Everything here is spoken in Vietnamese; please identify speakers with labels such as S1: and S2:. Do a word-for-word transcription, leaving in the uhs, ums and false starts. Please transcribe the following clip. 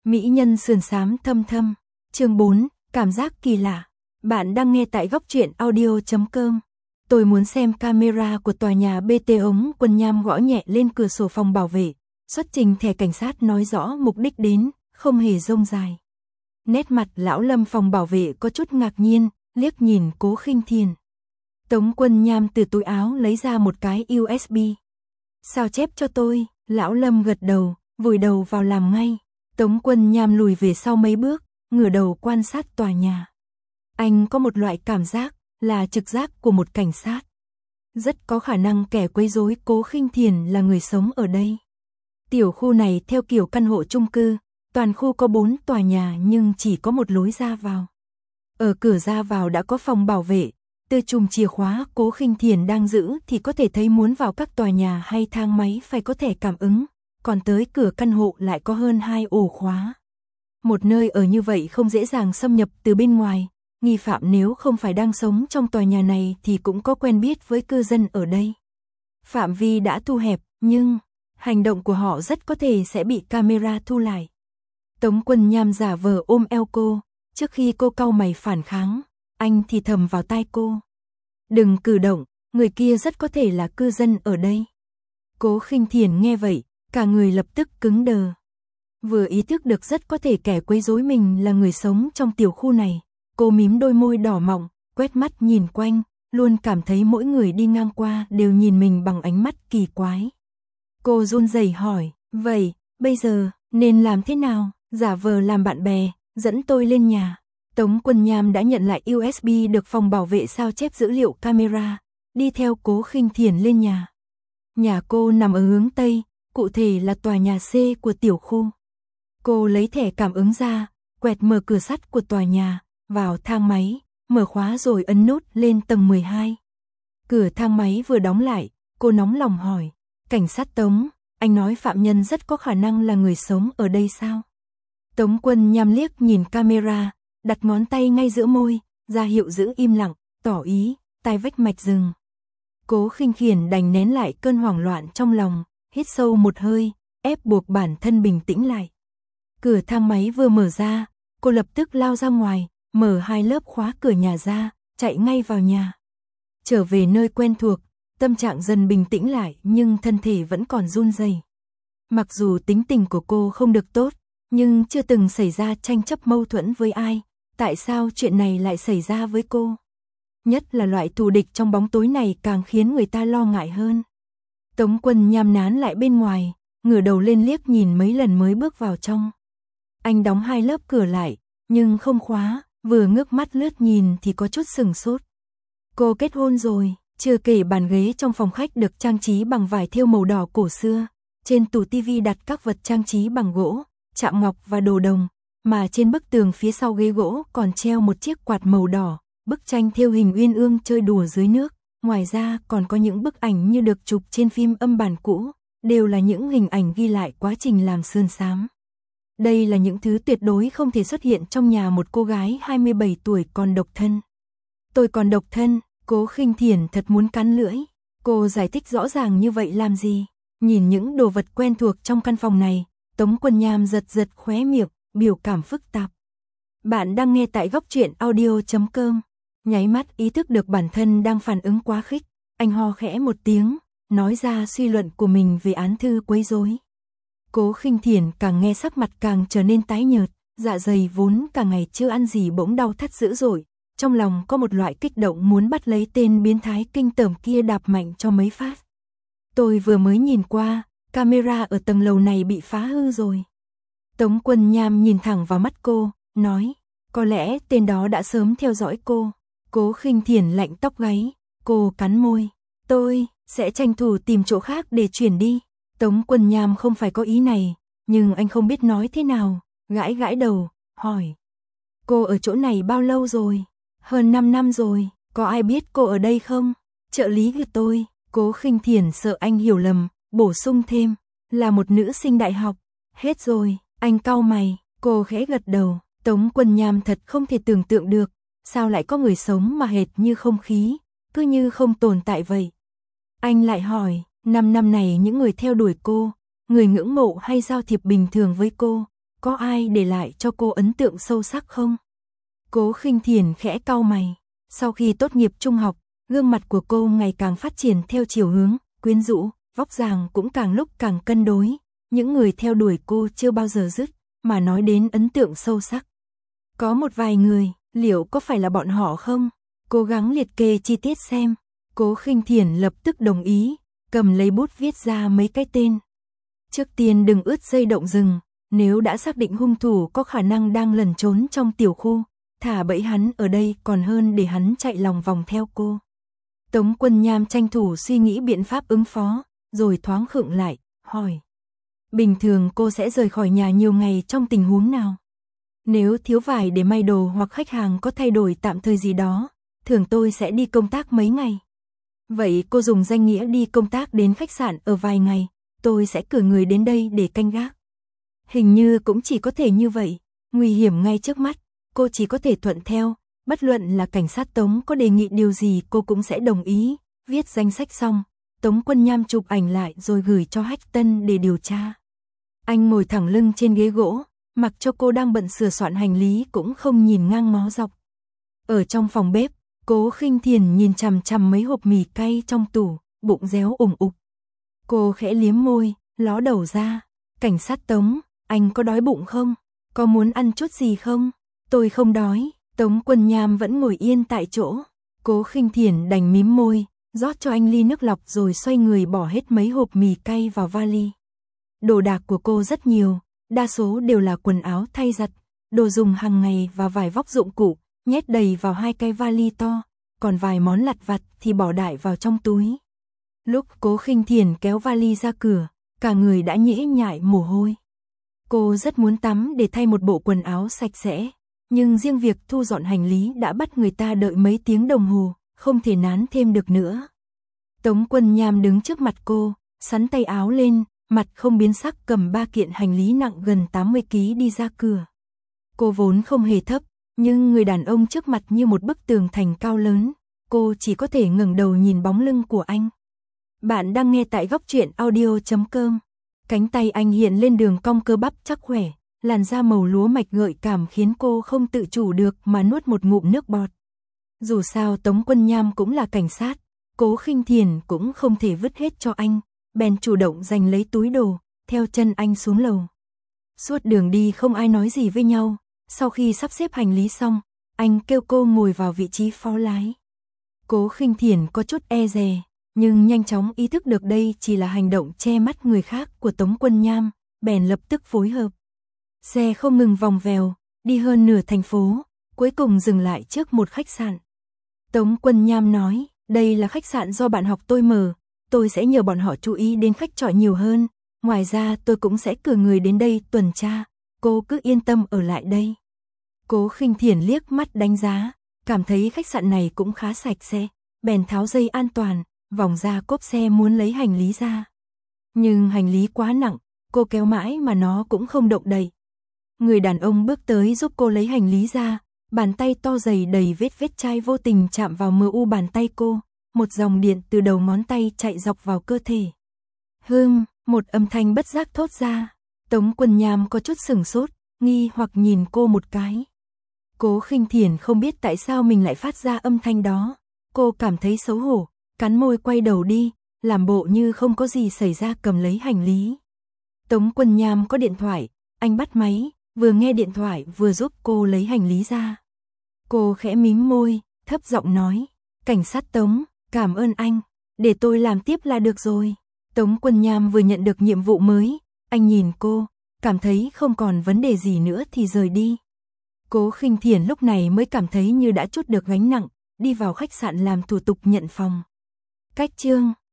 S1: Mỹ nhân sườn xám thâm thâm. Chương bốn, cảm giác kỳ lạ. Bạn đang nghe tại góc truyện audio chấm com. Tôi muốn xem camera của tòa nhà bê tê. Ống Quân Nham gõ nhẹ lên cửa sổ phòng bảo vệ. Xuất trình thẻ cảnh sát nói rõ mục đích đến, không hề rông dài. Nét mặt lão Lâm phòng bảo vệ có chút ngạc nhiên, liếc nhìn Cố Khinh Thiền. Tống Quân Nham từ túi áo lấy ra một cái u ét bê. Sao chép cho tôi, lão Lâm gật đầu, vùi đầu vào làm ngay. Tống Quân Nham lùi về sau mấy bước, ngửa đầu quan sát tòa nhà. Anh có một loại cảm giác, là trực giác của một cảnh sát. Rất có khả năng kẻ quấy rối Cố Khinh Thiền là người sống ở đây. Tiểu khu này theo kiểu căn hộ chung cư, toàn khu có bốn tòa nhà nhưng chỉ có một lối ra vào. Ở cửa ra vào đã có phòng bảo vệ, từ chùm chìa khóa Cố Khinh Thiền đang giữ thì có thể thấy muốn vào các tòa nhà hay thang máy phải có thẻ cảm ứng, còn tới cửa căn hộ lại có hơn hai ổ khóa. Một nơi ở như vậy không dễ dàng xâm nhập từ bên ngoài, nghi phạm nếu không phải đang sống trong tòa nhà này thì cũng có quen biết với cư dân ở đây. Phạm vi đã thu hẹp, nhưng hành động của họ rất có thể sẽ bị camera thu lại. Tống Quân Nham giả vờ ôm eo cô, trước khi cô cau mày phản kháng, anh thì thầm vào tai cô. Đừng cử động, người kia rất có thể là cư dân ở đây. Cố Khinh Thiền nghe vậy, cả người lập tức cứng đờ. Vừa ý thức được rất có thể kẻ quấy rối mình là người sống trong tiểu khu này, cô mím đôi môi đỏ mọng, quét mắt nhìn quanh, luôn cảm thấy mỗi người đi ngang qua đều nhìn mình bằng ánh mắt kỳ quái. Cô run rẩy hỏi, vậy, bây giờ, nên làm thế nào? Giả vờ làm bạn bè, dẫn tôi lên nhà. Tống Quân Nham đã nhận lại u ét bê được phòng bảo vệ sao chép dữ liệu camera, đi theo Cố Khinh Thiền lên nhà. Nhà cô nằm ở hướng Tây, cụ thể là tòa nhà C của tiểu khu. Cô lấy thẻ cảm ứng ra, quẹt mở cửa sắt của tòa nhà, vào thang máy, mở khóa rồi ấn nút lên tầng mười hai. Cửa thang máy vừa đóng lại, cô nóng lòng hỏi, cảnh sát Tống, anh nói phạm nhân rất có khả năng là người sống ở đây sao? Tống Quân Nham liếc nhìn camera, đặt ngón tay ngay giữa môi, ra hiệu giữ im lặng, tỏ ý, tai vách mạch rừng. Cố Khinh Thiền đành nén lại cơn hoảng loạn trong lòng, hít sâu một hơi, ép buộc bản thân bình tĩnh lại. Cửa thang máy vừa mở ra, cô lập tức lao ra ngoài, mở hai lớp khóa cửa nhà ra, chạy ngay vào nhà. Trở về nơi quen thuộc, tâm trạng dần bình tĩnh lại nhưng thân thể vẫn còn run rẩy. Mặc dù tính tình của cô không được tốt, nhưng chưa từng xảy ra tranh chấp mâu thuẫn với ai, tại sao chuyện này lại xảy ra với cô? Nhất là loại thù địch trong bóng tối này càng khiến người ta lo ngại hơn. Tống Quân Nham nán lại bên ngoài, ngửa đầu lên liếc nhìn mấy lần mới bước vào trong. Anh đóng hai lớp cửa lại, nhưng không khóa, vừa ngước mắt lướt nhìn thì có chút sừng sốt. Cô kết hôn rồi, chưa kể bàn ghế trong phòng khách được trang trí bằng vải thêu màu đỏ cổ xưa, trên tủ tivi đặt các vật trang trí bằng gỗ, chạm ngọc và đồ đồng, mà trên bức tường phía sau ghế gỗ còn treo một chiếc quạt màu đỏ, bức tranh thêu hình uyên ương chơi đùa dưới nước, ngoài ra còn có những bức ảnh như được chụp trên phim âm bản cũ, đều là những hình ảnh ghi lại quá trình làm sơn xám. Đây là những thứ tuyệt đối không thể xuất hiện trong nhà một cô gái hai mươi bảy tuổi còn độc thân. Tôi còn độc thân, Cố Khinh Thiền thật muốn cắn lưỡi. Cô giải thích rõ ràng như vậy làm gì? Nhìn những đồ vật quen thuộc trong căn phòng này, Tống Quân Nham giật giật khóe miệng, biểu cảm phức tạp. Bạn đang nghe tại góc truyện audio chấm com. Nháy mắt ý thức được bản thân đang phản ứng quá khích, anh ho khẽ một tiếng, nói ra suy luận của mình về án thư quấy rối. Cố Khinh Thiền càng nghe sắc mặt càng trở nên tái nhợt, dạ dày vốn cả ngày chưa ăn gì bỗng đau thắt dữ dội, trong lòng có một loại kích động muốn bắt lấy tên biến thái kinh tởm kia đạp mạnh cho mấy phát. Tôi vừa mới nhìn qua, camera ở tầng lầu này bị phá hư rồi. Tống Quân Nham nhìn thẳng vào mắt cô, nói, có lẽ tên đó đã sớm theo dõi cô. Cố Khinh Thiền lạnh tóc gáy, cô cắn môi, tôi sẽ tranh thủ tìm chỗ khác để chuyển đi. Tống Quân Nham không phải có ý này, nhưng anh không biết nói thế nào, gãi gãi đầu, hỏi. Cô ở chỗ này bao lâu rồi? Hơn năm năm rồi, có ai biết cô ở đây không? Trợ lý của tôi. Cố Khinh Thiền sợ anh hiểu lầm, bổ sung thêm, là một nữ sinh đại học. Hết rồi, anh cau mày, cô khẽ gật đầu. Tống Quân Nham thật không thể tưởng tượng được, sao lại có người sống mà hệt như không khí, cứ như không tồn tại vậy. Anh lại hỏi, năm năm này những người theo đuổi cô, người ngưỡng mộ hay giao thiệp bình thường với cô, có ai để lại cho cô ấn tượng sâu sắc không? Cố Khinh Thiền khẽ cau mày. Sau khi tốt nghiệp trung học, gương mặt của cô ngày càng phát triển theo chiều hướng quyến rũ, vóc dáng cũng càng lúc càng cân đối. Những người theo đuổi cô chưa bao giờ dứt, mà nói đến ấn tượng sâu sắc. Có một vài người, liệu có phải là bọn họ không? Cố gắng liệt kê chi tiết xem. Cố Khinh Thiền lập tức đồng ý, cầm lấy bút viết ra mấy cái tên. Trước tiên đừng ướt dây động rừng, nếu đã xác định hung thủ có khả năng đang lẩn trốn trong tiểu khu, thả bẫy hắn ở đây còn hơn để hắn chạy lòng vòng theo cô. Tống Quân Nham tranh thủ suy nghĩ biện pháp ứng phó, rồi thoáng khựng lại, hỏi. Bình thường cô sẽ rời khỏi nhà nhiều ngày trong tình huống nào? Nếu thiếu vải để may đồ hoặc khách hàng có thay đổi tạm thời gì đó, thường tôi sẽ đi công tác mấy ngày. Vậy cô dùng danh nghĩa đi công tác đến khách sạn ở vài ngày, tôi sẽ cử người đến đây để canh gác. Hình như cũng chỉ có thể như vậy, nguy hiểm ngay trước mắt, cô chỉ có thể thuận theo, bất luận là cảnh sát Tống có đề nghị điều gì cô cũng sẽ đồng ý. Viết danh sách xong, Tống Quân Nham chụp ảnh lại rồi gửi cho Hách Tân để điều tra. Anh ngồi thẳng lưng trên ghế gỗ, mặc cho cô đang bận sửa soạn hành lý cũng không nhìn ngang ngó dọc. Ở trong phòng bếp, Cố Khinh Thiền nhìn chằm chằm mấy hộp mì cay trong tủ, bụng réo ủng ục. Cô khẽ liếm môi, ló đầu ra. Cảnh sát Tống, anh có đói bụng không? Có muốn ăn chút gì không? Tôi không đói. Tống Quân Nham vẫn ngồi yên tại chỗ. Cố Khinh Thiền đành mím môi, rót cho anh ly nước lọc rồi xoay người bỏ hết mấy hộp mì cay vào vali. Đồ đạc của cô rất nhiều, đa số đều là quần áo thay giặt, đồ dùng hàng ngày và vài vóc dụng cụ, nhét đầy vào hai cái vali to, còn vài món lặt vặt thì bỏ đại vào trong túi. Lúc Cố Khinh Thiền kéo vali ra cửa, cả người đã nhễ nhại mồ hôi. Cô rất muốn tắm để thay một bộ quần áo sạch sẽ, nhưng riêng việc thu dọn hành lý đã bắt người ta đợi mấy tiếng đồng hồ, không thể nán thêm được nữa. Tống Quân Nham đứng trước mặt cô, xắn tay áo lên, mặt không biến sắc cầm ba kiện hành lý nặng gần tám mươi ki lô gam đi ra cửa. Cô vốn không hề thấp, nhưng người đàn ông trước mặt như một bức tường thành cao lớn, cô chỉ có thể ngẩng đầu nhìn bóng lưng của anh. Bạn đang nghe tại góc truyện audio chấm com. Cánh tay anh hiện lên đường cong cơ bắp chắc khỏe, làn da màu lúa mạch gợi cảm khiến cô không tự chủ được mà nuốt một ngụm nước bọt. Dù sao Tống Quân Nham cũng là cảnh sát, Cố Khinh Thiền cũng không thể vứt hết cho anh, bèn chủ động giành lấy túi đồ, theo chân anh xuống lầu. Suốt đường đi không ai nói gì với nhau, sau khi sắp xếp hành lý xong, anh kêu cô ngồi vào vị trí phó lái. Cố Khinh Thiền có chút e dè, nhưng nhanh chóng ý thức được đây chỉ là hành động che mắt người khác của Tống Quân Nham, bèn lập tức phối hợp. Xe không ngừng vòng vèo, đi hơn nửa thành phố, cuối cùng dừng lại trước một khách sạn. Tống Quân Nham nói, đây là khách sạn do bạn học tôi mở, tôi sẽ nhờ bọn họ chú ý đến khách trọ nhiều hơn, ngoài ra tôi cũng sẽ cử người đến đây tuần tra, cô cứ yên tâm ở lại đây. Cố Khinh Thiền liếc mắt đánh giá, cảm thấy khách sạn này cũng khá sạch sẽ, bèn tháo dây an toàn, vòng ra cốp xe muốn lấy hành lý ra. Nhưng hành lý quá nặng, cô kéo mãi mà nó cũng không động đậy. Người đàn ông bước tới giúp cô lấy hành lý ra, bàn tay to dày đầy vết vết chai vô tình chạm vào mờ u bàn tay cô, một dòng điện từ đầu ngón tay chạy dọc vào cơ thể. Hừm, một âm thanh bất giác thốt ra. Tống Quân Nham có chút sửng sốt, nghi hoặc nhìn cô một cái. Cố Khinh Thiền không biết tại sao mình lại phát ra âm thanh đó, cô cảm thấy xấu hổ, cắn môi quay đầu đi, làm bộ như không có gì xảy ra cầm lấy hành lý. Tống Quân Nham có điện thoại, anh bắt máy, vừa nghe điện thoại vừa giúp cô lấy hành lý ra. Cô khẽ mím môi, thấp giọng nói, cảnh sát Tống, cảm ơn anh, để tôi làm tiếp là được rồi. Tống Quân Nham vừa nhận được nhiệm vụ mới, anh nhìn cô, cảm thấy không còn vấn đề gì nữa thì rời đi. Cố Khinh Thiền lúc này mới cảm thấy như đã trút được gánh nặng, đi vào khách sạn làm thủ tục nhận phòng. Cách chương